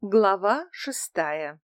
Глава 6.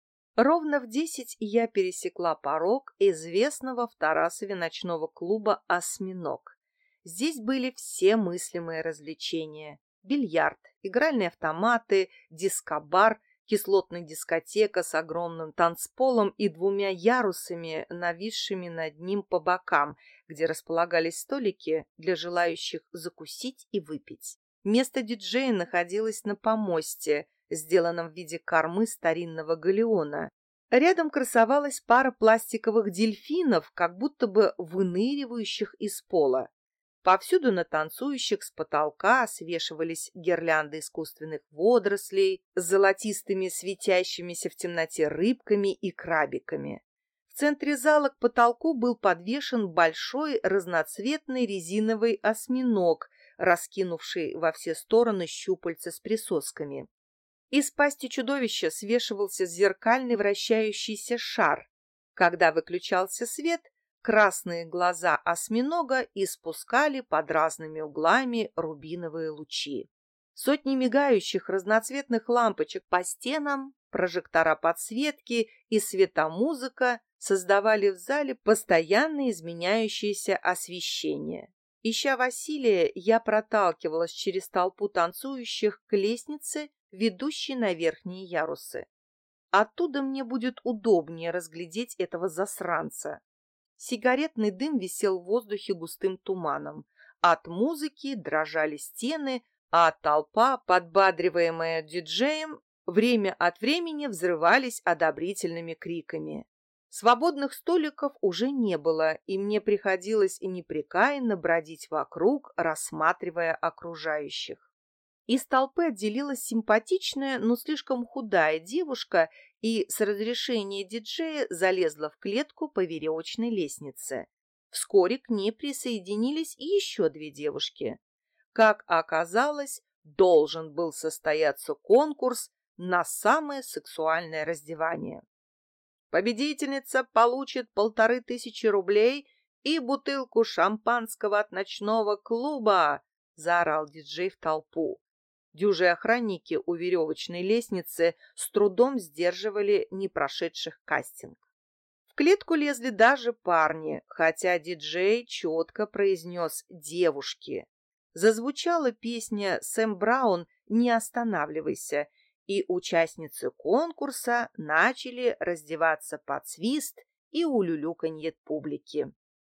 Ровно в 10 я пересекла порог известного в Тарасове ночного клуба «Осьминог». Здесь были все мыслимые развлечения: бильярд, игральные автоматы, дискобар, кислотная дискотека с огромным танцполом и двумя ярусами, нависшими над ним по бокам, где располагались столики для желающих закусить и выпить. Место диджея находилось на помосте, сделанном в виде кормы старинного галеона. Рядом красовалась пара пластиковых дельфинов, как будто бы выныривающих из пола. Повсюду на танцующих с потолка свешивались гирлянды искусственных водорослей с золотистыми светящимися в темноте рыбками и крабиками. В центре зала к потолку был подвешен большой разноцветный резиновый осьминог, раскинувший во все стороны щупальца с присосками. Из пасти чудовища свешивался зеркальный вращающийся шар. Когда выключался свет, красные глаза осьминога испускали под разными углами рубиновые лучи. Сотни мигающих разноцветных лампочек по стенам, прожектора подсветки и светомузыка создавали в зале постоянно изменяющееся освещение. Ища Василия, я проталкивалась через толпу танцующих к лестнице, ведущей на верхние ярусы. Оттуда мне будет удобнее разглядеть этого засранца. Сигаретный дым висел в воздухе густым туманом. От музыки дрожали стены, а толпа, подбадриваемая диджеем, время от времени взрывались одобрительными криками. Свободных столиков уже не было, и мне приходилось непрекаянно бродить вокруг, рассматривая окружающих. Из толпы отделилась симпатичная, но слишком худая девушка и с разрешения диджея залезла в клетку по веревочной лестнице. Вскоре к ней присоединились еще две девушки. Как оказалось, должен был состояться конкурс на самое сексуальное раздевание. Победительница получит 1500 рублей и бутылку шампанского от ночного клуба, заорал диджей в толпу. Дюжие охранники у веревочной лестницы с трудом сдерживали непрошедших кастинг. В клетку лезли даже парни, хотя диджей четко произнес «девушки». Зазвучала песня «Сэм Браун, не останавливайся», и участницы конкурса начали раздеваться под свист и улюлюканье публики.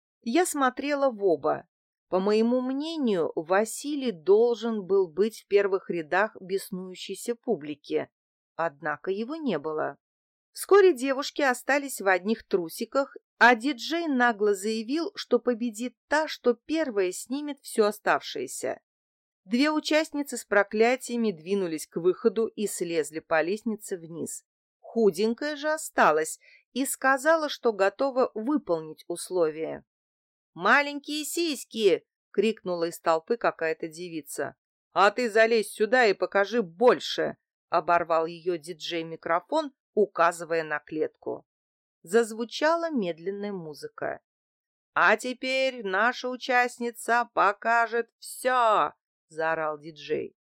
Я смотрела в оба. По моему мнению, Василий должен был быть в первых рядах беснующейся публики, однако его не было. Вскоре девушки остались в одних трусиках, а диджей нагло заявил, что победит та, что первая снимет все оставшееся. Две участницы с проклятиями двинулись к выходу и слезли по лестнице вниз. Худенькая же осталась и сказала, что готова выполнить условия. «Маленькие сиськи!» — крикнула из толпы какая-то девица. «А ты залезь сюда и покажи больше!» — оборвал ее диджей-микрофон, указывая на клетку. Зазвучала медленная музыка. «А теперь наша участница покажет все!» — заорал диджей.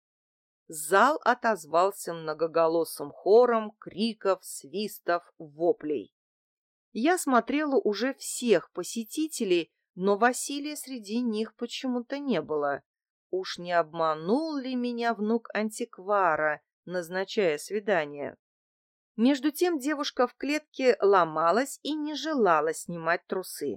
Зал отозвался многоголосым хором криков, свистов, воплей. Я смотрела уже всех посетителей, но Василия среди них почему-то не было. Уж не обманул ли меня внук антиквара, назначая свидание? Между тем девушка в клетке ломалась и не желала снимать трусы.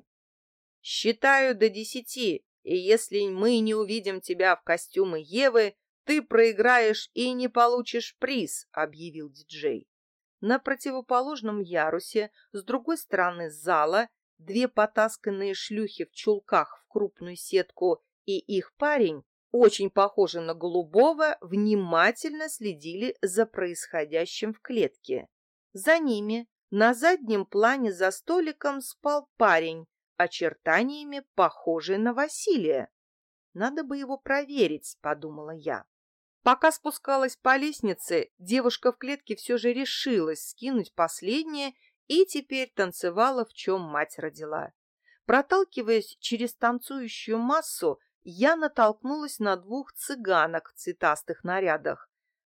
«Считаю до 10, и если мы не увидим тебя в костюме Евы, ты проиграешь и не получишь приз», — объявил диджей. На противоположном ярусе, с другой стороны зала, две потасканные шлюхи в чулках в крупную сетку и их парень, очень похожий на голубого, внимательно следили за происходящим в клетке. За ними на заднем плане за столиком спал парень, очертаниями похожий на Василия. «Надо бы его проверить», — подумала я. Пока спускалась по лестнице, девушка в клетке все же решилась скинуть последнее и теперь танцевала, в чем мать родила. Проталкиваясь через танцующую массу, я натолкнулась на двух цыганок в цветастых нарядах.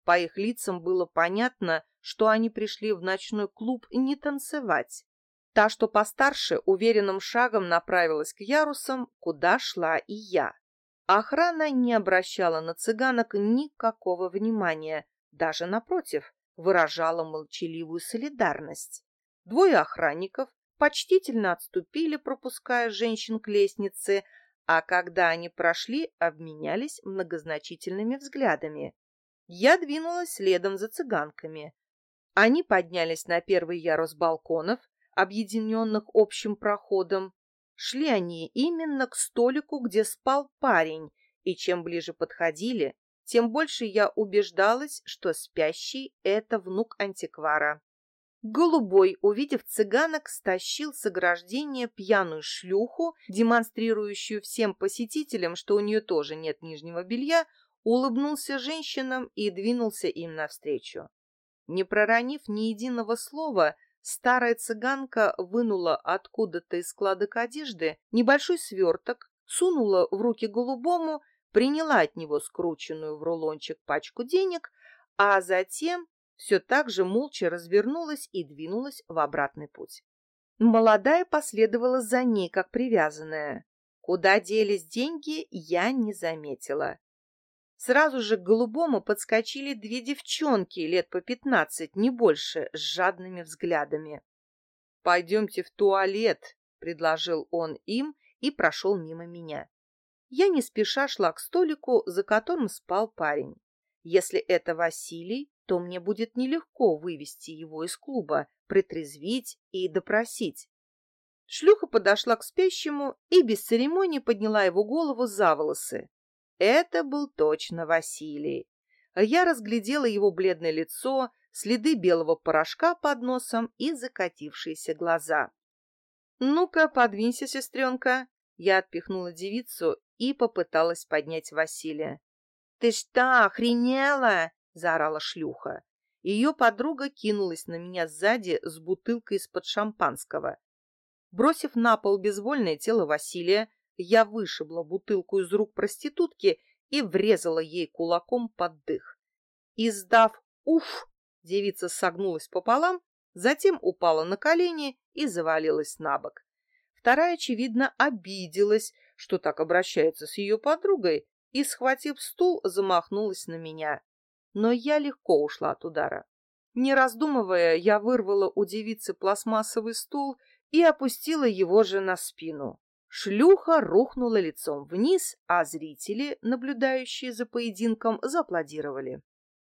По их лицам было понятно, что они пришли в ночной клуб не танцевать. Та, что постарше, уверенным шагом направилась к ярусам, куда шла и я. Охрана не обращала на цыганок никакого внимания, даже напротив, выражала молчаливую солидарность. Двое охранников почтительно отступили, пропуская женщин к лестнице, а когда они прошли, обменялись многозначительными взглядами. Я двинулась следом за цыганками. Они поднялись на первый ярус балконов, объединенных общим проходом. Шли они именно к столику, где спал парень, и чем ближе подходили, тем больше я убеждалась, что спящий — это внук антиквара. Голубой, увидев цыганок, стащил с ограждения пьяную шлюху, демонстрирующую всем посетителям, что у нее тоже нет нижнего белья, улыбнулся женщинам и двинулся им навстречу. Не проронив ни единого слова, старая цыганка вынула откуда-то из складок одежды небольшой сверток, сунула в руки голубому, приняла от него скрученную в рулончик пачку денег, а затем все так же молча развернулась и двинулась в обратный путь. Молодая последовала за ней, как привязанная. Куда делись деньги, я не заметила. Сразу же к голубому подскочили две девчонки лет по 15, не больше, с жадными взглядами. «Пойдемте в туалет», — предложил он им и прошел мимо меня. Я не спеша шла к столику, за которым спал парень. Если это Василий, то мне будет нелегко вывести его из клуба, притрезвить и допросить. Шлюха подошла к спящему и без церемонии подняла его голову за волосы. Это был точно Василий. Я разглядела его бледное лицо, следы белого порошка под носом и закатившиеся глаза. «Ну-ка, подвинься, сестренка!» Я отпихнула девицу и попыталась поднять Василия. «Ты что, охренела?» — заорала шлюха. Ее подруга кинулась на меня сзади с бутылкой из-под шампанского. Бросив на пол безвольное тело Василия, я вышибла бутылку из рук проститутки и врезала ей кулаком под дых. Издав «уф», девица согнулась пополам, затем упала на колени и завалилась на бок. Вторая, очевидно, обиделась, что так обращается с ее подругой, и, схватив стул, замахнулась на меня. Но я легко ушла от удара. Не раздумывая, я вырвала у девицы пластмассовый стул и опустила его же на спину. Шлюха рухнула лицом вниз, а зрители, наблюдающие за поединком, зааплодировали.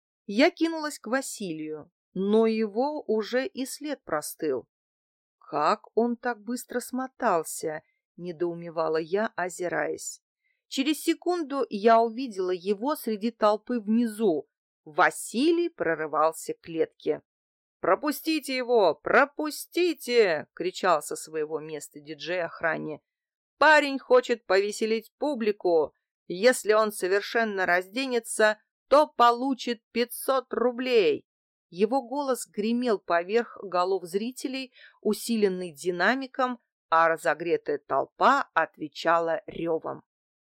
Я кинулась к Василию, но его уже и след простыл. «Как он так быстро смотался?» — недоумевала я, озираясь. Через секунду я увидела его среди толпы внизу. Василий прорывался к клетке. «Пропустите его! Пропустите!» — кричал со своего места диджей охране. «Парень хочет повеселить публику. Если он совершенно разденется, то получит 500 рублей!» Его голос гремел поверх голов зрителей, усиленный динамиком, а разогретая толпа отвечала ревом.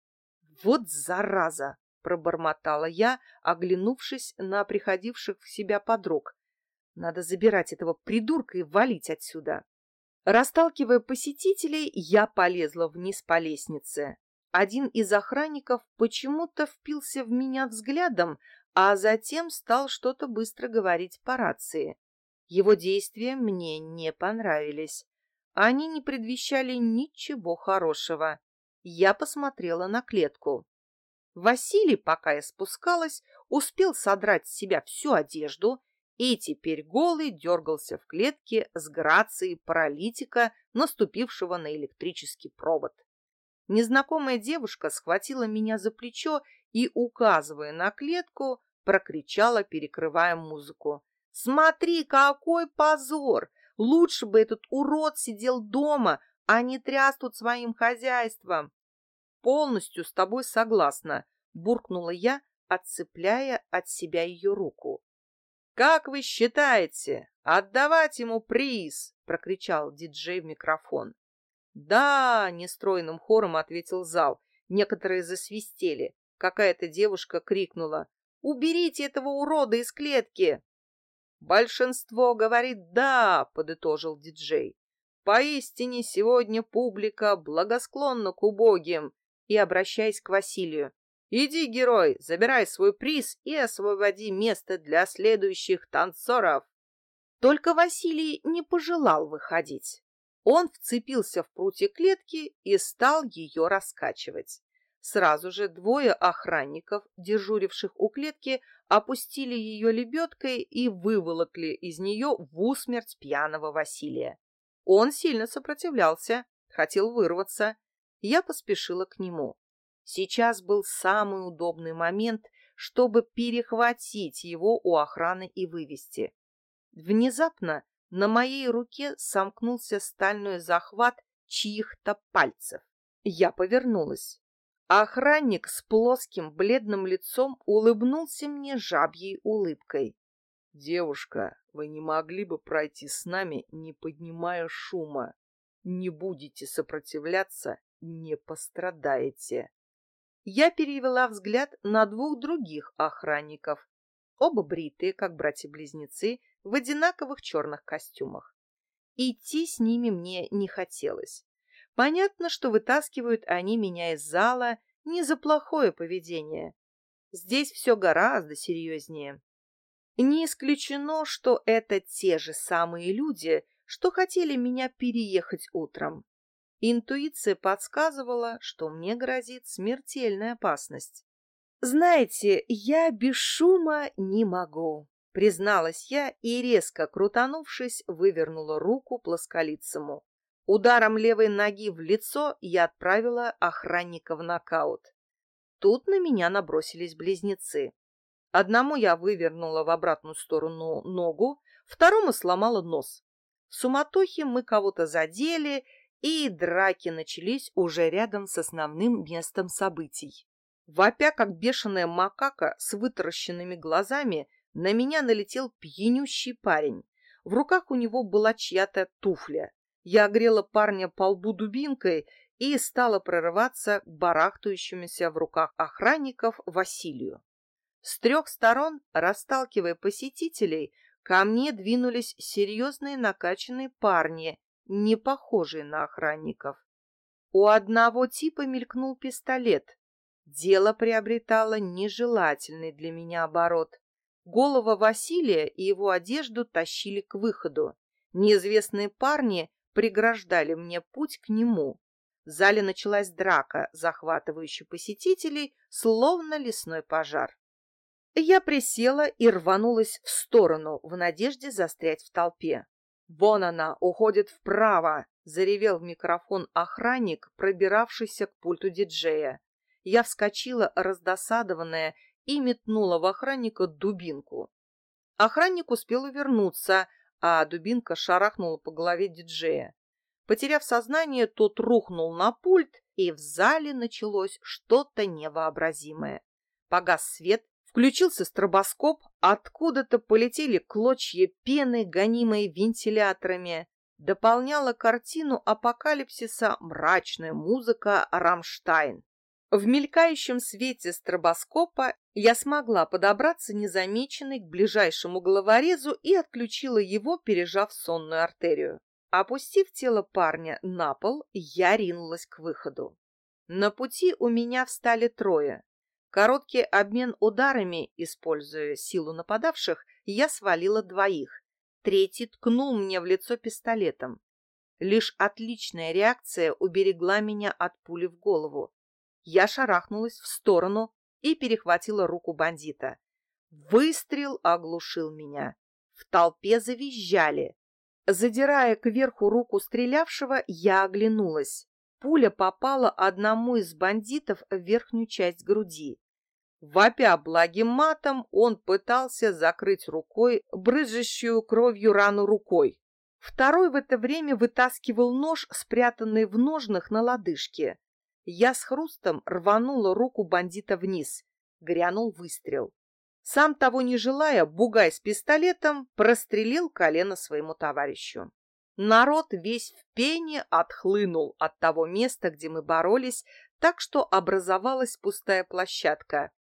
«Вот зараза!» — пробормотала я, оглянувшись на приходивших в себя подруг. «Надо забирать этого придурка и валить отсюда!» Расталкивая посетителей, я полезла вниз по лестнице. Один из охранников почему-то впился в меня взглядом, а затем стал что-то быстро говорить по рации. Его действия мне не понравились. Они не предвещали ничего хорошего. Я посмотрела на клетку. Василий, пока я спускалась, успел содрать с себя всю одежду и теперь голый дергался в клетке с грацией паралитика, наступившего на электрический провод. Незнакомая девушка схватила меня за плечо и, указывая на клетку, прокричала, перекрывая музыку: «Смотри, какой позор! Лучше бы этот урод сидел дома, а не тряс тут своим хозяйством!» «Полностью с тобой согласна», — буркнула я, отцепляя от себя ее руку. «Как вы считаете, отдавать ему приз?» — прокричал диджей в микрофон. «Да!» — нестройным хором ответил зал. Некоторые засвистели. Какая-то девушка крикнула: Уберите этого урода из клетки!» «Большинство говорит «да», — подытожил диджей. «Поистине сегодня публика благосклонна к убогим». И, обращаясь к Василию: «Иди, герой, забирай свой приз и освободи место для следующих танцоров». Только Василий не пожелал выходить. Он вцепился в прутья клетки и стал ее раскачивать. Сразу же двое охранников, дежуривших у клетки, опустили ее лебедкой и выволокли из нее в усмерть пьяного Василия. Он сильно сопротивлялся, хотел вырваться. Я поспешила к нему. Сейчас был самый удобный момент, чтобы перехватить его у охраны и вывести. Внезапно на моей руке сомкнулся стальной захват чьих-то пальцев. Я повернулась. Охранник с плоским бледным лицом улыбнулся мне жабьей улыбкой. «Девушка, вы не могли бы пройти с нами, не поднимая шума? Не будете сопротивляться, не пострадаете». Я перевела взгляд на двух других охранников, оба бритые, как братья-близнецы, в одинаковых черных костюмах. Идти с ними мне не хотелось. Понятно, что вытаскивают они меня из зала не за плохое поведение. Здесь все гораздо серьезнее. Не исключено, что это те же самые люди, что хотели меня переехать утром. Интуиция подсказывала, что мне грозит смертельная опасность. «Знаете, я без шума не могу», — призналась я и, резко крутанувшись, вывернула руку плосколицему. Ударом левой ноги в лицо я отправила охранника в нокаут. Тут на меня набросились близнецы. Одному я вывернула в обратную сторону ногу, второму сломала нос. В суматохе мы кого-то задели, и драки начались уже рядом с основным местом событий. Вопя, как бешеная макака с вытаращенными глазами, на меня налетел пьянющий парень. В руках у него была чья-то туфля. Я огрела парня по лбу дубинкой и стала прорываться к барахтающемуся в руках охранников Василию. С трех сторон, расталкивая посетителей, ко мне двинулись серьезные накачанные парни, не похожие на охранников. У одного типа мелькнул пистолет. Дело приобретало нежелательный для меня оборот. Голова Василия и его одежду тащили к выходу. Неизвестные парни преграждали мне путь к нему. В зале началась драка, захватывающая посетителей, словно лесной пожар. Я присела и рванулась в сторону, в надежде застрять в толпе. «Вон она, уходит вправо!» — заревел в микрофон охранник, пробиравшийся к пульту диджея. Я вскочила, раздосадованная, и метнула в охранника дубинку. Охранник успел увернуться, а дубинка шарахнула по голове диджея. Потеряв сознание, тот рухнул на пульт, и в зале началось что-то невообразимое. Погас свет, включился стробоскоп, откуда-то полетели клочья пены, гонимые вентиляторами. Дополняла картину апокалипсиса мрачная музыка «Рамштайн». В мелькающем свете стробоскопа я смогла подобраться незамеченной к ближайшему головорезу и отключила его, пережав сонную артерию. Опустив тело парня на пол, я ринулась к выходу. На пути у меня встали трое. Короткий обмен ударами, используя силу нападавших, я свалила двоих. Третий ткнул мне в лицо пистолетом. Лишь отличная реакция уберегла меня от пули в голову. Я шарахнулась в сторону и перехватила руку бандита. Выстрел оглушил меня. В толпе завизжали. Задирая кверху руку стрелявшего, я оглянулась. Пуля попала одному из бандитов в верхнюю часть груди. Вопя благим матом, он пытался закрыть рукой брызжущую кровью рану рукой. Второй в это время вытаскивал нож, спрятанный в ножнах на лодыжке. Я с хрустом рванула руку бандита вниз. Грянул выстрел. Сам того не желая, бугай с пистолетом прострелил колено своему товарищу. Народ весь в пене отхлынул от того места, где мы боролись, так что образовалась пустая площадка.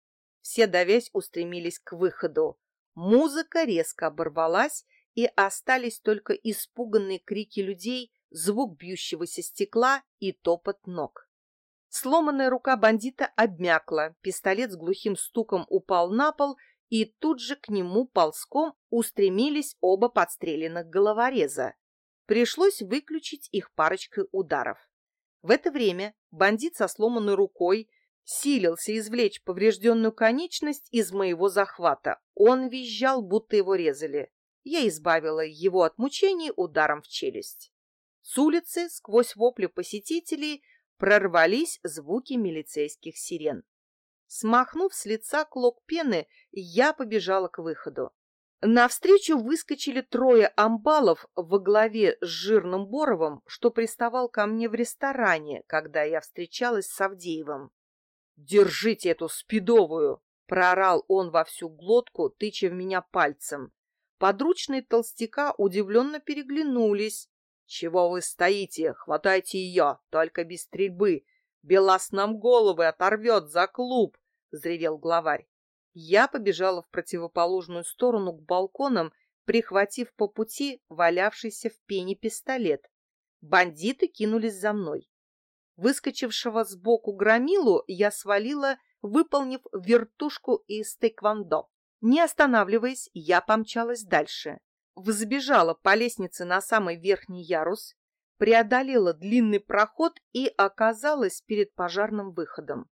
Все, давясь, устремились к выходу. Музыка резко оборвалась, и остались только испуганные крики людей, звук бьющегося стекла и топот ног. Сломанная рука бандита обмякла, пистолет с глухим стуком упал на пол, и тут же к нему ползком устремились оба подстреленных головореза. Пришлось выключить их парочкой ударов. В это время бандит со сломанной рукой силился извлечь поврежденную конечность из моего захвата. Он визжал, будто его резали. Я избавила его от мучений ударом в челюсть. С улицы, сквозь вопли посетителей, прорвались звуки милицейских сирен. Смахнув с лица клок пены, я побежала к выходу. Навстречу выскочили трое амбалов во главе с жирным Боровым, что приставал ко мне в ресторане, когда я встречалась с Авдеевым. «Держите эту спидовую!» — проорал он во всю глотку, тыча в меня пальцем. Подручные толстяка удивленно переглянулись. «Чего вы стоите? Хватайте ее, только без стрельбы! Белас нам головы оторвет за клуб!» — взревел главарь. Я побежала в противоположную сторону к балконам, прихватив по пути валявшийся в пене пистолет. Бандиты кинулись за мной. Выскочившего сбоку громилу я свалила, выполнив вертушку из тэквондо. Не останавливаясь, я помчалась дальше. Взбежала по лестнице на самый верхний ярус, преодолела длинный проход и оказалась перед пожарным выходом.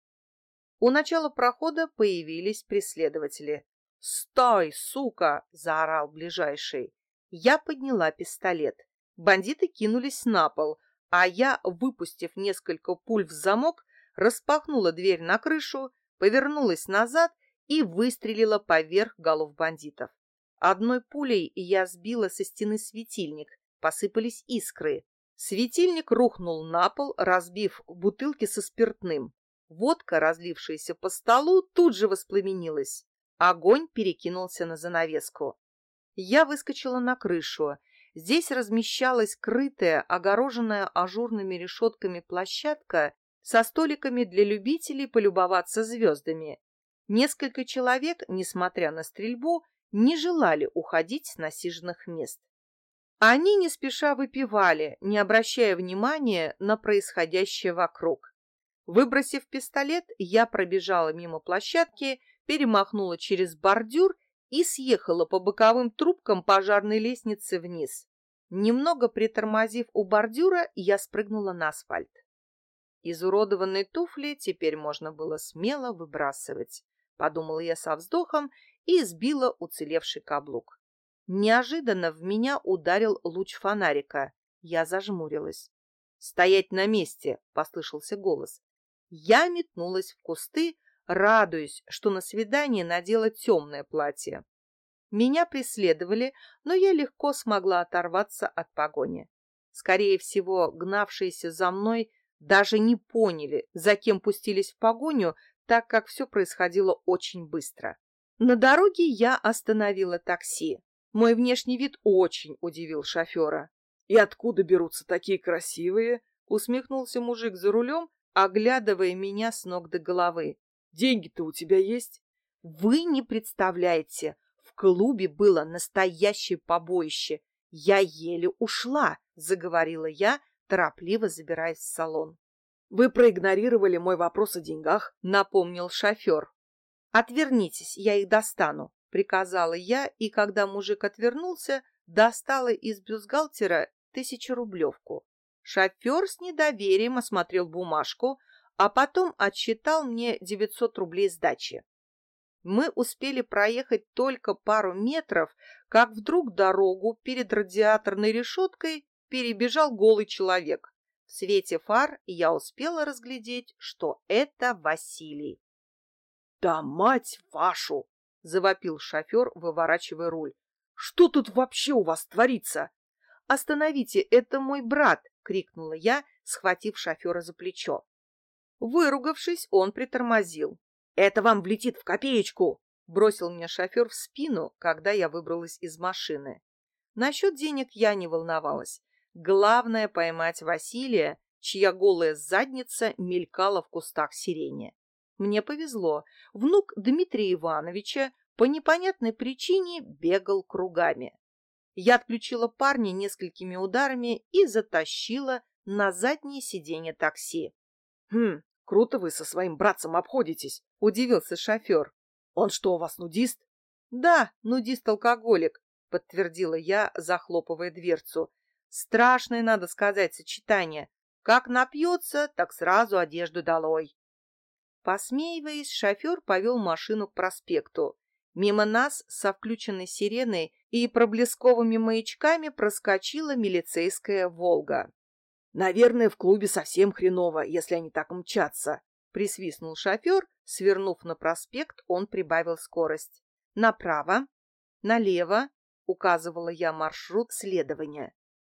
У начала прохода появились преследователи. «Стой, сука!» — заорал ближайший. Я подняла пистолет. Бандиты кинулись на пол, а я, выпустив несколько пуль в замок, распахнула дверь на крышу, повернулась назад и выстрелила поверх голов бандитов. Одной пулей я сбила со стены светильник, посыпались искры. Светильник рухнул на пол, разбив бутылки со спиртным. Водка, разлившаяся по столу, тут же воспламенилась. Огонь перекинулся на занавеску. Я выскочила на крышу. Здесь размещалась крытая, огороженная ажурными решетками площадка со столиками для любителей полюбоваться звездами. Несколько человек, несмотря на стрельбу, не желали уходить с насиженных мест. Они не спеша выпивали, не обращая внимания на происходящее вокруг. Выбросив пистолет, я пробежала мимо площадки, перемахнула через бордюр и съехала по боковым трубкам пожарной лестницы вниз. Немного притормозив у бордюра, я спрыгнула на асфальт. Изуродованные туфли теперь можно было смело выбрасывать, подумала я со вздохом и сбила уцелевший каблук. Неожиданно в меня ударил луч фонарика. Я зажмурилась. «Стоять на месте!» — послышался голос. Я метнулась в кусты, радуясь, что на свидание надела темное платье. Меня преследовали, но я легко смогла оторваться от погони. Скорее всего, гнавшиеся за мной даже не поняли, за кем пустились в погоню, так как все происходило очень быстро. На дороге я остановила такси. Мой внешний вид очень удивил шофера. «И откуда берутся такие красивые?» — усмехнулся мужик за рулем, оглядывая меня с ног до головы. «Деньги-то у тебя есть?» «Вы не представляете, в клубе было настоящее побоище. Я еле ушла», — заговорила я, торопливо забираясь в салон. «Вы проигнорировали мой вопрос о деньгах», — напомнил шофер. «Отвернитесь, я их достану», — приказала я, и когда мужик отвернулся, достала из бюстгальтера 1000-рублевку. Шофер с недоверием осмотрел бумажку, а потом отсчитал мне 900 рублей сдачи. Мы успели проехать только пару метров, как вдруг дорогу перед радиаторной решеткой перебежал голый человек. В свете фар я успела разглядеть, что это Василий. «Да мать вашу!» — завопил шофер, выворачивая руль. «Что тут вообще у вас творится?» «Остановите, это мой брат!» — крикнула я, схватив шофера за плечо. Выругавшись, он притормозил. «Это вам влетит в копеечку!» — бросил мне шофер в спину, когда я выбралась из машины. Насчет денег я не волновалась. Главное — поймать Василия, чья голая задница мелькала в кустах сирени. Мне повезло. Внук Дмитрия Ивановича по непонятной причине бегал кругами. Я отключила парня несколькими ударами и затащила на заднее сиденье такси. Круто вы со своим братцем обходитесь, Удивился шофер. Он что, у вас нудист? Да, нудист-алкоголик, подтвердила я, захлопывая дверцу. Страшное, надо сказать, сочетание. Как напьется, так сразу одежду долой. Посмеиваясь, шофер повел машину к проспекту. Мимо нас со включенной сиреной и проблесковыми маячками проскочила милицейская «Волга». Наверное, в клубе совсем хреново, если они так мчатся. Присвистнул шофер, свернув на проспект, он прибавил скорость. Направо, налево, указывала я маршрут следования.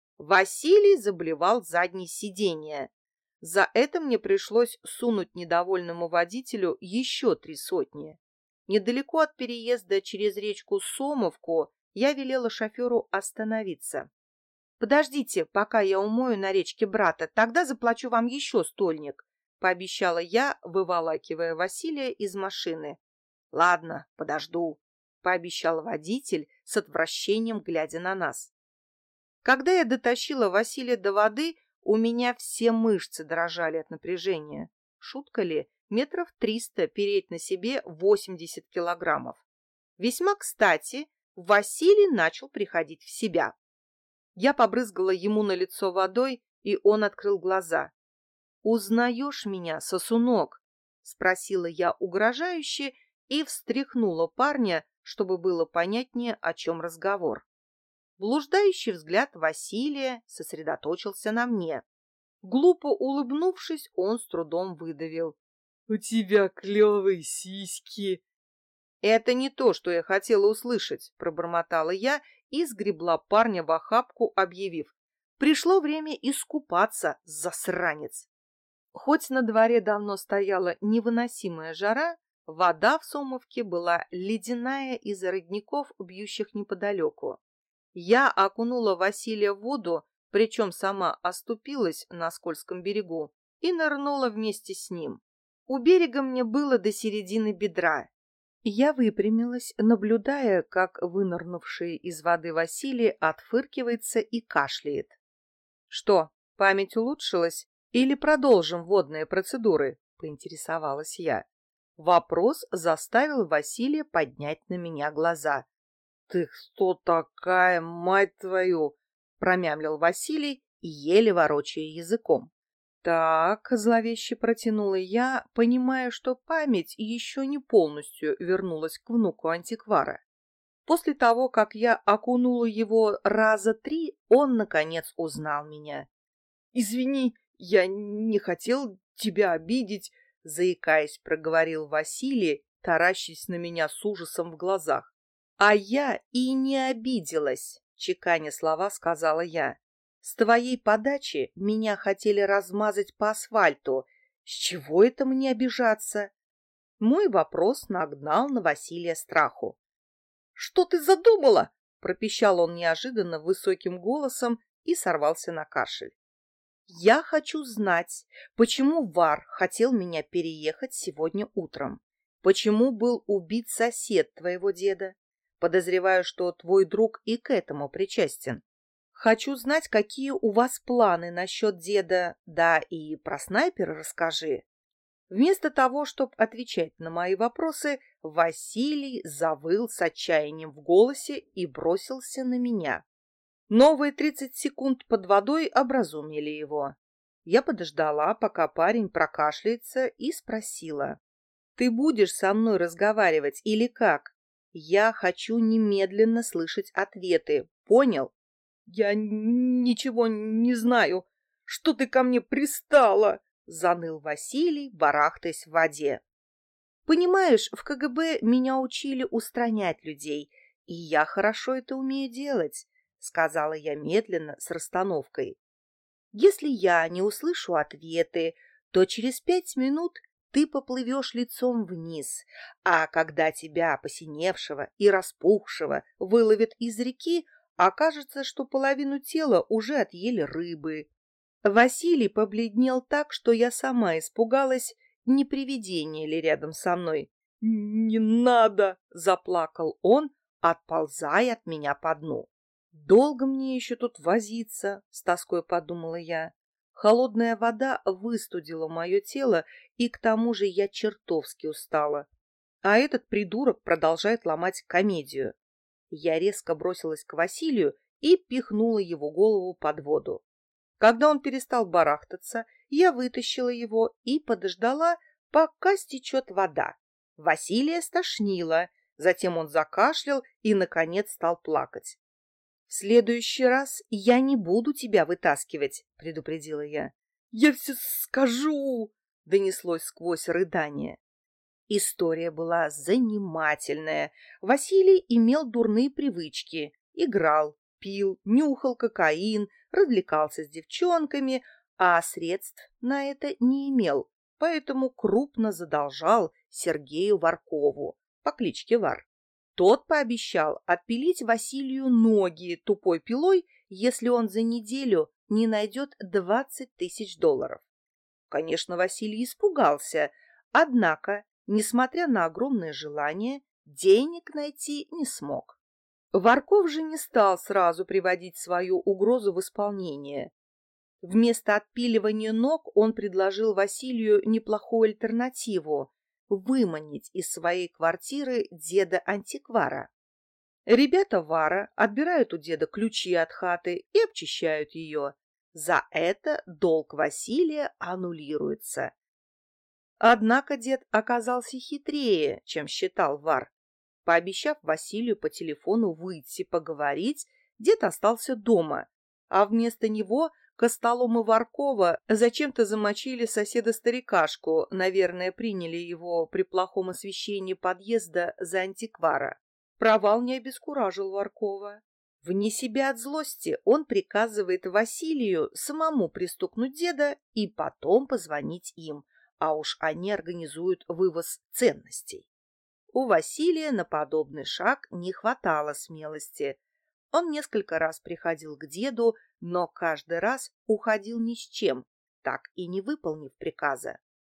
Василий заблевал заднее сиденье. За это мне пришлось сунуть недовольному водителю еще 3 сотни. Недалеко от переезда через речку Сомовку я велела шоферу остановиться. «Подождите, пока я умою на речке брата, тогда заплачу вам еще стольник», — пообещала я, выволакивая Василия из машины. «Ладно, подожду», — пообещал водитель с отвращением, глядя на нас. Когда я дотащила Василия до воды, у меня все мышцы дрожали от напряжения. Шутка ли, 300 метров переть на себе 80 килограммов. Весьма кстати, Василий начал приходить в себя. Я побрызгала ему на лицо водой, и он открыл глаза. «Узнаешь меня, сосунок?» — спросила я угрожающе и встряхнула парня, чтобы было понятнее, о чем разговор. Блуждающий взгляд Василия сосредоточился на мне. Глупо улыбнувшись, он с трудом выдавил: У тебя клевые сиськи. «Это не то, что я хотела услышать», — пробормотала я и сгребла парня в охапку, объявив: «Пришло время искупаться, засранец». Хоть на дворе давно стояла невыносимая жара, вода в Сомовке была ледяная из-за родников, бьющих неподалеку. Я окунула Василия в воду, причем сама оступилась на скользком берегу, и нырнула вместе с ним. У берега мне было до середины бедра. Я выпрямилась, наблюдая, как вынырнувший из воды Василий отфыркивается и кашляет. «Что, память улучшилась? Или продолжим водные процедуры?» — поинтересовалась я. Вопрос заставил Василия поднять на меня глаза. «Ты кто такая, мать твою?» — промямлил Василий, еле ворочая языком. «Так», — зловеще протянула я, понимая, что память еще не полностью вернулась к внуку антиквара. После того, как я окунула его раза 3, он, наконец, узнал меня. «Извини, я не хотел тебя обидеть», — заикаясь, проговорил Василий, таращась на меня с ужасом в глазах. «А я и не обиделась», — чеканя слова сказала я. «С твоей подачи меня хотели размазать по асфальту. С чего это мне обижаться?» Мой вопрос нагнал на Василия страху. «Что ты задумала?» — пропищал он неожиданно высоким голосом и сорвался на кашель. «Я хочу знать, почему Вар хотел меня переехать сегодня утром. Почему был убит сосед твоего деда? Подозреваю, что твой друг и к этому причастен. Хочу знать, какие у вас планы насчет деда, да и про снайпера расскажи». Вместо того, чтобы отвечать на мои вопросы, Василий завыл с отчаянием в голосе и бросился на меня. Новые 30 секунд под водой образумили его. Я подождала, пока парень прокашляется, и спросила: «Ты будешь со мной разговаривать или как? Я хочу немедленно слышать ответы. Понял?» «Я ничего не знаю. Что ты ко мне пристала?» — заныл Василий, барахтаясь в воде. «Понимаешь, в КГБ меня учили устранять людей, и я хорошо это умею делать», — сказала я медленно, с расстановкой. «Если я не услышу ответы, то через 5 минут ты поплывешь лицом вниз, а когда тебя, посиневшего и распухшего, выловят из реки, окажется, что половину тела уже отъели рыбы». Василий побледнел так, что я сама испугалась не привидение ли рядом со мной. Не надо!» — заплакал он, отползая от меня по дну. «Долго мне еще тут возиться?» — с тоской подумала я. Холодная вода выстудила мое тело, и к тому же я чертовски устала. А этот придурок продолжает ломать комедию. Я резко бросилась к Василию и пихнула его голову под воду. Когда он перестал барахтаться, я вытащила его и подождала, пока стечет вода. Василия стошнило, затем он закашлял и, наконец, стал плакать. — В следующий раз я не буду тебя вытаскивать, — предупредила я. — Я все скажу! — донеслось сквозь рыдание. История была занимательная. Василий имел дурные привычки. Играл, пил, нюхал кокаин, развлекался с девчонками, а средств на это не имел, поэтому крупно задолжал Сергею Варкову по кличке Вар. Тот пообещал отпилить Василию ноги тупой пилой, если он за неделю не найдет 20 тысяч долларов. Конечно, Василий испугался, однако, несмотря на огромное желание, денег найти не смог. Варков же не стал сразу приводить свою угрозу в исполнение. Вместо отпиливания ног он предложил Василию неплохую альтернативу — выманить из своей квартиры деда-антиквара. Ребята Вара отбирают у деда ключи от хаты и обчищают ее. За это долг Василия аннулируется. Однако дед оказался хитрее, чем считал Вар. Пообещав Василию по телефону выйти поговорить, дед остался дома, а вместо него Костолом и Варкова зачем-то замочили соседа-старикашку, наверное, приняли его при плохом освещении подъезда за антиквара. Провал не обескуражил Варкова. Вне себя от злости он приказывает Василию самому пристукнуть деда и потом позвонить им, а уж они организуют вывоз ценностей. У Василия на подобный шаг не хватало смелости. Он несколько раз приходил к деду, но каждый раз уходил ни с чем, так и не выполнив приказа.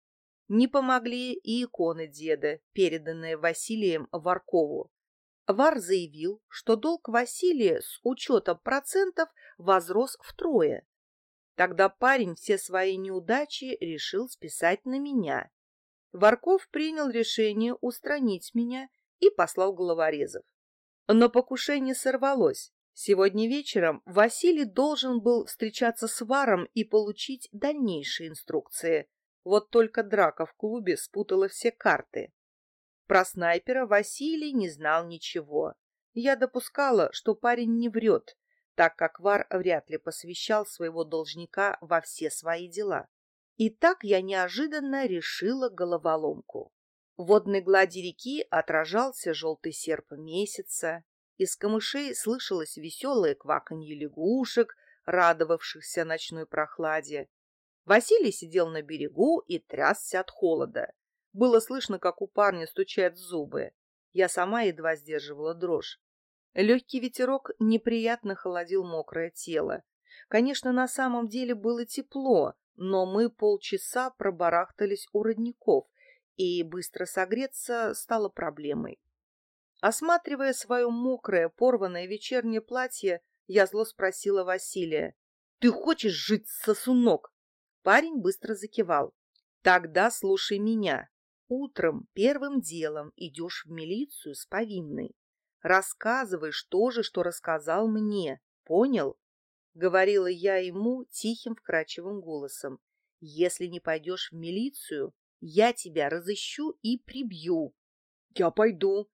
Не помогли и иконы деда, переданные Василием Варкову. Вар заявил, что долг Василия с учетом процентов возрос втрое. Тогда парень все свои неудачи решил списать на меня. Варков принял решение устранить меня и послал головорезов. Но покушение сорвалось. Сегодня вечером Василий должен был встречаться с Варом и получить дальнейшие инструкции. Вот только драка в клубе спутала все карты. Про снайпера Василий не знал ничего. Я допускала, что парень не врет, так как Вар вряд ли посвящал своего должника во все свои дела. И так я неожиданно решила головоломку. В водной глади реки отражался желтый серп месяца, из камышей слышалось веселое кваканье лягушек, радовавшихся ночной прохладе. Василий сидел на берегу и трясся от холода. Было слышно, как у парня стучат зубы. Я сама едва сдерживала дрожь. Легкий ветерок неприятно холодил мокрое тело. Конечно, на самом деле было тепло, но мы полчаса пробарахтались у родников, и быстро согреться стало проблемой. Осматривая свое мокрое, порванное вечернее платье, я зло спросила Василия: «Ты хочешь жить, сосунок?» Парень быстро закивал. «Тогда слушай меня. Утром первым делом идешь в милицию с повинной. Рассказываешь то же, что рассказал мне. Понял?» Говорила я ему тихим, вкрадчивым голосом. «Если не пойдешь в милицию, я тебя разыщу и прибью». «Я пойду,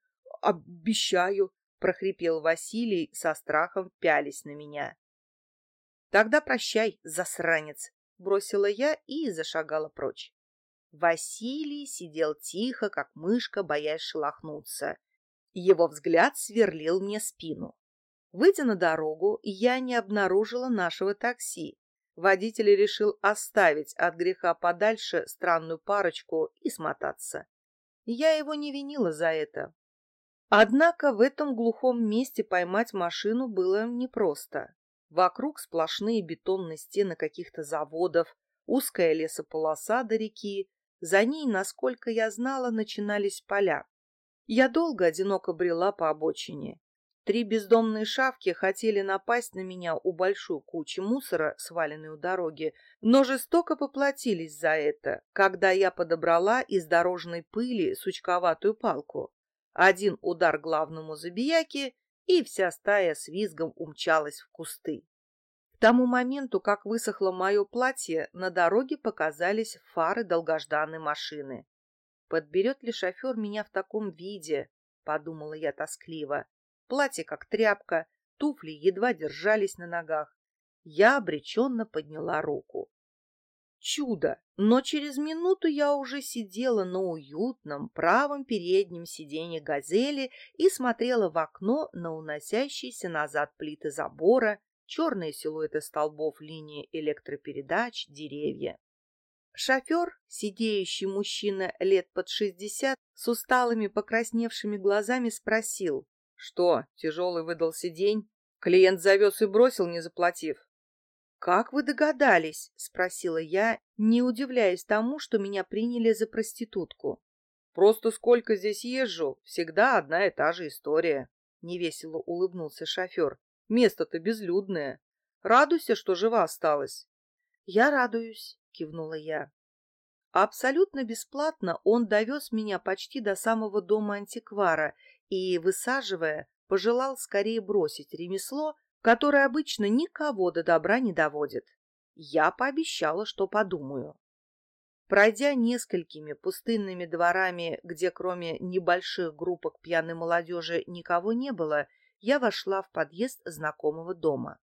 обещаю», — прохрипел Василий, со страхом пялясь на меня. «Тогда прощай, засранец», — бросила я и зашагала прочь. Василий сидел тихо, как мышка, боясь шелохнуться. Его взгляд сверлил мне спину. Выйдя на дорогу, я не обнаружила нашего такси. Водитель решил оставить от греха подальше странную парочку и смотаться. Я его не винила за это. Однако в этом глухом месте поймать машину было непросто. Вокруг сплошные бетонные стены каких-то заводов, узкая лесополоса до реки, За ней, насколько я знала, начинались поля. Я долго одиноко брела по обочине. 3 бездомные шавки хотели напасть на меня у большой кучи мусора, сваленной у дороги, но жестоко поплатились за это, когда я подобрала из дорожной пыли сучковатую палку. 1 удар главному забияке, и вся стая с визгом умчалась в кусты. К тому моменту, как высохло мое платье, на дороге показались фары долгожданной машины. «Подберет ли шофер меня в таком виде?» — подумала я тоскливо. Платье как тряпка, туфли едва держались на ногах. Я обреченно подняла руку. Чудо! Но через минуту я уже сидела на уютном правом переднем сиденье «Газели» и смотрела в окно на уносящиеся назад плиты забора, черные силуэты столбов линии электропередач, деревья. Шофер, сидеющий мужчина лет под 60, с усталыми покрасневшими глазами спросил: «Что, тяжелый выдался день? Клиент завез и бросил, не заплатив». «Как вы догадались?» — спросила я, не удивляясь тому, что меня приняли за проститутку. «Просто сколько здесь езжу, всегда одна и та же история», — невесело улыбнулся шофер. «Место-то безлюдное. Радуйся, что жива осталась». «Я радуюсь», — кивнула я. Абсолютно бесплатно он довез меня почти до самого дома антиквара и, высаживая, пожелал скорее бросить ремесло, которое обычно никого до добра не доводит. Я пообещала, что подумаю. Пройдя несколькими пустынными дворами, где кроме небольших группок пьяной молодежи никого не было, я вошла в подъезд знакомого дома.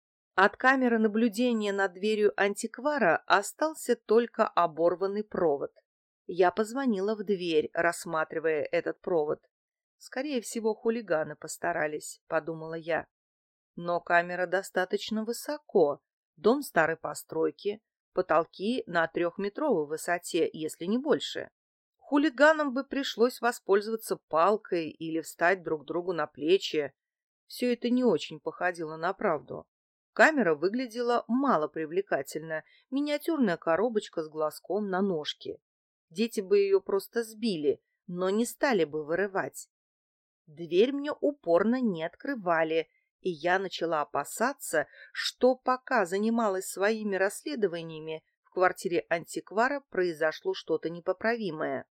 От камеры наблюдения над дверью антиквара остался только оборванный провод. Я позвонила в дверь, рассматривая этот провод. Скорее всего, хулиганы постарались, подумала я. Но камера достаточно высоко, дом старой постройки, потолки на 3-метровой высоте, если не больше. Хулиганам бы пришлось воспользоваться палкой или встать друг другу на плечи. Все это не очень походило на правду. Камера выглядела малопривлекательно, миниатюрная коробочка с глазком на ножке. Дети бы ее просто сбили, но не стали бы вырывать. Дверь мне упорно не открывали, и я начала опасаться, что пока занималась своими расследованиями, в квартире антиквара произошло что-то непоправимое.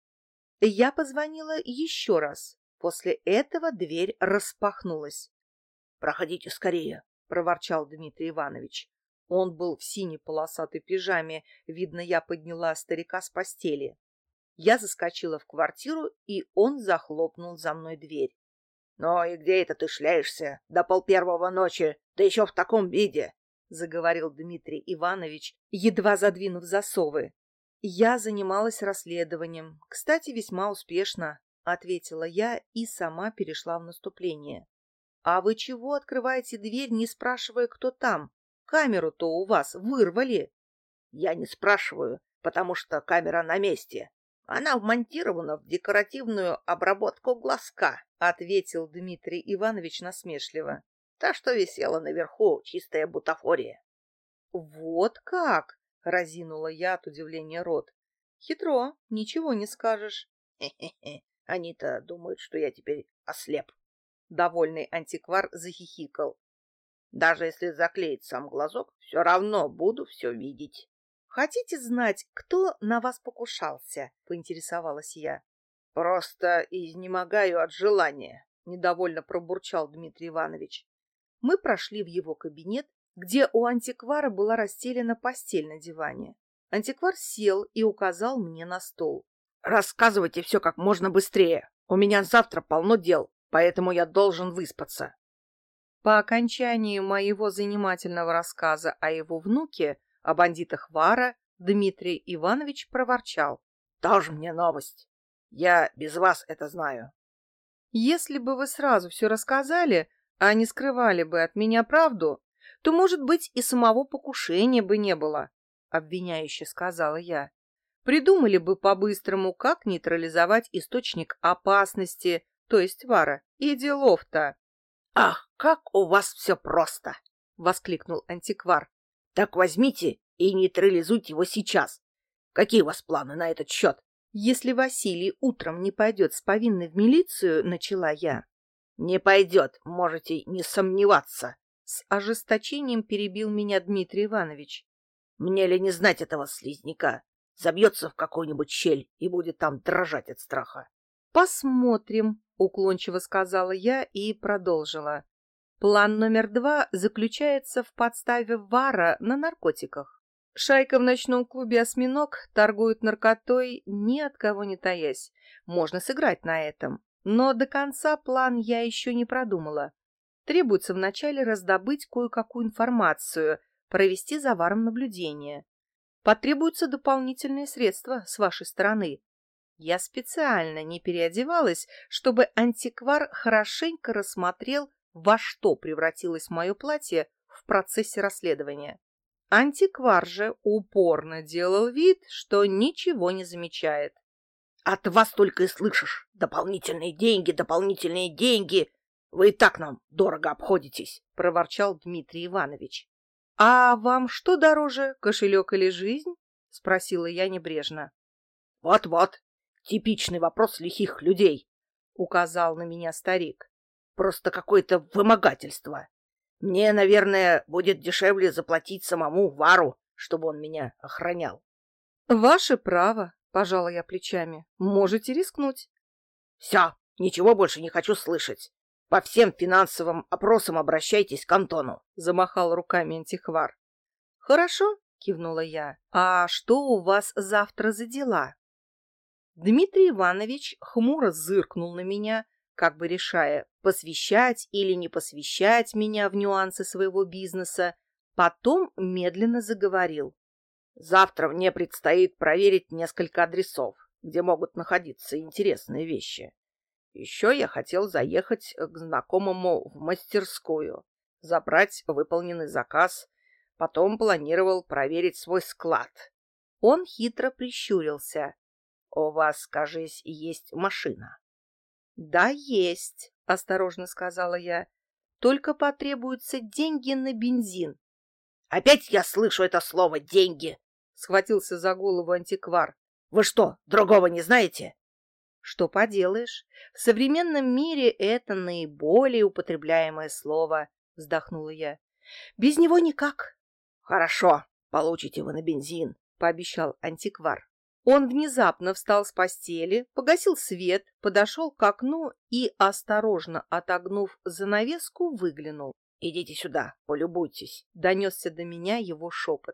Я позвонила еще раз. После этого дверь распахнулась. «Проходите скорее», — проворчал Дмитрий Иванович. Он был в синей полосатой пижаме, видно, я подняла старика с постели. Я заскочила в квартиру, и он захлопнул за мной дверь. «Ну и где это ты шляешься до 1:30 ночи, да еще в таком виде?» — заговорил Дмитрий Иванович, едва задвинув засовы. «Я занималась расследованием, кстати, весьма успешно», — ответила я и сама перешла в наступление. «А вы чего открываете дверь, не спрашивая, кто там? Камеру-то у вас вырвали». «Я не спрашиваю, потому что камера на месте. Она вмонтирована в декоративную обработку глазка», — ответил Дмитрий Иванович насмешливо. «Та, что висела наверху, чистая бутафория». «Вот как!» — разинула я от удивления рот. «Хитро, ничего не скажешь». «Хе-хе-хе, они-то думают, что я теперь ослеп». Довольный антиквар захихикал. «Даже если заклеить сам глазок, все равно буду все видеть». «Хотите знать, кто на вас покушался?» — поинтересовалась я. «Просто изнемогаю от желания», — недовольно пробурчал Дмитрий Иванович. Мы прошли в его кабинет, где у антиквара была расстелена постель на диване. Антиквар сел и указал мне на стол. «Рассказывайте все как можно быстрее. У меня завтра полно дел, поэтому я должен выспаться». По окончании моего занимательного рассказа о его внуке, о бандитах Вара, Дмитрий Иванович проворчал. «Тоже мне новость. Я без вас это знаю». «Если бы вы сразу все рассказали, а не скрывали бы от меня правду, то, может быть, и самого покушения бы не было», — обвиняюще сказала я. «Придумали бы по-быстрому, как нейтрализовать источник опасности, то есть Вара, и делов-то». «Ах, как у вас все просто!» — воскликнул антиквар. «Так возьмите и нейтрализуйте его сейчас. Какие у вас планы на этот счет? Если Василий утром не пойдет с повинной в милицию, начала я. Не пойдет, можете не сомневаться. С ожесточением перебил меня Дмитрий Иванович. Мне ли не знать этого слизняка? Забьется в какую-нибудь щель и будет там дрожать от страха. Посмотрим, уклончиво сказала я и продолжила. План номер 2 заключается в подставе вара на наркотиках. Шайка в ночном клубе «Осьминог» торгует наркотой, ни от кого не таясь. Можно сыграть на этом, но до конца план я еще не продумала. Требуется вначале раздобыть кое-какую информацию, провести за варом наблюдение. Потребуются дополнительные средства с вашей стороны. Я специально не переодевалась, чтобы антиквар хорошенько рассмотрел, во что превратилось мое платье в процессе расследования. Антиквар же упорно делал вид, что ничего не замечает. От вас только и слышишь. Дополнительные деньги, дополнительные деньги. Вы и так нам дорого обходитесь, проворчал Дмитрий Иванович. А вам что дороже, кошелек или жизнь? Спросила я небрежно. Вот-вот, типичный вопрос лихих людей, указал на меня старик. Просто какое-то вымогательство. Мне, наверное, будет дешевле заплатить самому вару, чтобы он меня охранял. Ваше право, пожала я плечами. Можете рискнуть. Все, ничего больше не хочу слышать. По всем финансовым опросам обращайтесь к Антону, замахал руками антиквар. Хорошо, кивнула я. А что у вас завтра за дела? Дмитрий Иванович хмуро зыркнул на меня, как бы решая, посвящать или не посвящать меня в нюансы своего бизнеса, потом медленно заговорил. Завтра мне предстоит проверить несколько адресов, где могут находиться интересные вещи. Еще я хотел заехать к знакомому в мастерскую, забрать выполненный заказ, потом планировал проверить свой склад. Он хитро прищурился. У вас, кажись, есть машина? Да, есть, осторожно сказала я. Только потребуются деньги на бензин. Опять я слышу это слово «деньги», схватился за голову антиквар. Вы что, другого не знаете? Что поделаешь, в современном мире это наиболее употребляемое слово, вздохнула я. Без него никак. Хорошо, получите вы на бензин, пообещал антиквар. Он внезапно встал с постели, погасил свет, подошел к окну и, осторожно отогнув занавеску, выглянул. «Идите сюда, полюбуйтесь», — донесся до меня его шепот.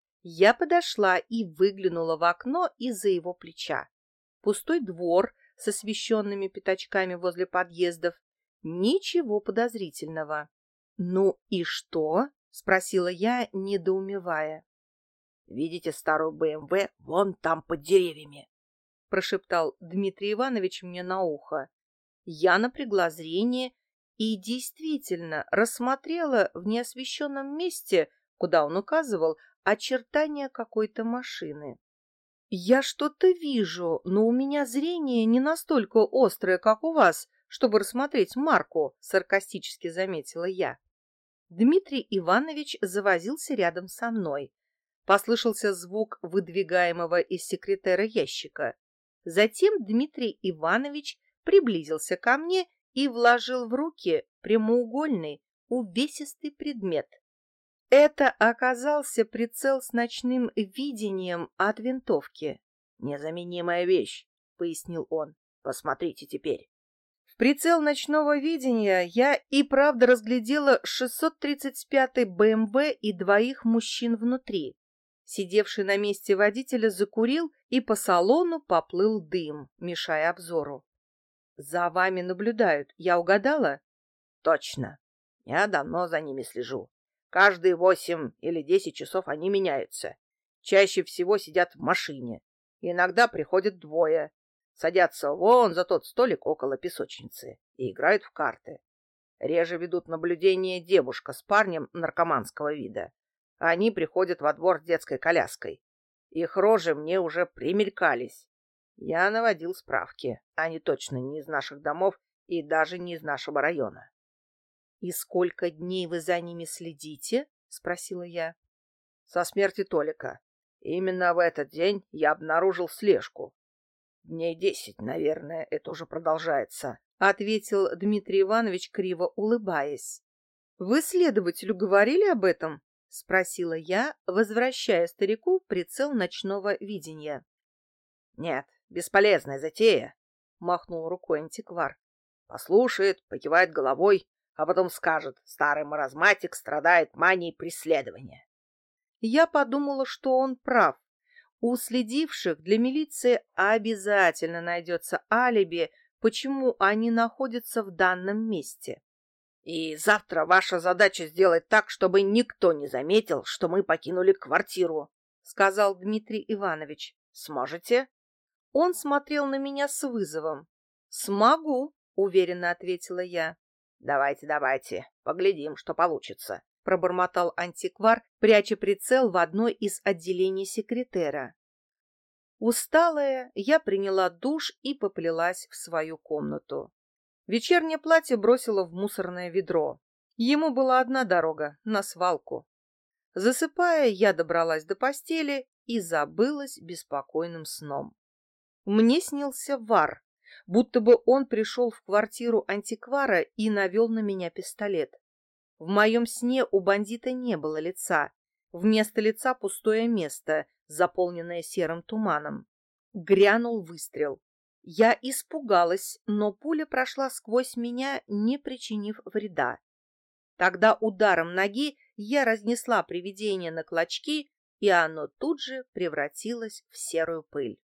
Я подошла и выглянула в окно из-за его плеча. Пустой двор с освещенными пятачками возле подъездов. Ничего подозрительного. «Ну и что?» — спросила я, недоумевая. «Видите старую БМВ вон там под деревьями?» — прошептал Дмитрий Иванович мне на ухо. Я напрягла зрение и действительно рассмотрела в неосвещенном месте, куда он указывал, очертания какой-то машины. «Я что-то вижу, но у меня зрение не настолько острое, как у вас, чтобы рассмотреть марку», — саркастически заметила я. Дмитрий Иванович завозился рядом со мной. Послышался звук выдвигаемого из секретера ящика. Затем Дмитрий Иванович приблизился ко мне и вложил в руки прямоугольный, увесистый предмет. Это оказался прицел с ночным видением от винтовки. «Незаменимая вещь», — пояснил он. «Посмотрите теперь». В прицел ночного видения я и правда разглядела 635-й БМВ и двоих мужчин внутри. Сидевший на месте водителя закурил, и по салону поплыл дым, мешая обзору. «За вами наблюдают, я угадала?» «Точно. Я давно за ними слежу. Каждые 8 или 10 часов они меняются. Чаще всего сидят в машине. Иногда приходят двое. Садятся вон за тот столик около песочницы и играют в карты. Реже ведут наблюдение девушка с парнем наркоманского вида. Они приходят во двор с детской коляской. Их рожи мне уже примелькались. Я наводил справки. Они точно не из наших домов и даже не из нашего района. «И сколько дней вы за ними следите?» — спросила я. Со смерти Толика. Именно в этот день я обнаружил слежку. Дней 10, наверное, это уже продолжается, — ответил Дмитрий Иванович, криво улыбаясь. Вы следователю говорили об этом? — спросила я, возвращая старику прицел ночного видения. — Нет, бесполезная затея, — махнул рукой антиквар. Послушает, покивает головой, а потом скажет: старый маразматик страдает манией преследования. Я подумала, что он прав. У следивших для милиции обязательно найдется алиби, почему они находятся в данном месте. И завтра ваша задача сделать так, чтобы никто не заметил, что мы покинули квартиру, — сказал Дмитрий Иванович. — Сможете? Он смотрел на меня с вызовом. — Смогу, — уверенно ответила я. — Давайте, поглядим, что получится, — пробормотал антиквар, пряча прицел в одно из отделений секретера. Усталая, я приняла душ и поплелась в свою комнату. Вечернее платье бросила в мусорное ведро. Ему была одна дорога — на свалку. Засыпая, я добралась до постели и забылась беспокойным сном. Мне снился Вар, будто бы он пришел в квартиру антиквара и навел на меня пистолет. В моем сне у бандита не было лица. Вместо лица пустое место, заполненное серым туманом. Грянул выстрел. Я испугалась, но пуля прошла сквозь меня, не причинив вреда. Тогда ударом ноги я разнесла привидение на клочки, и оно тут же превратилось в серую пыль.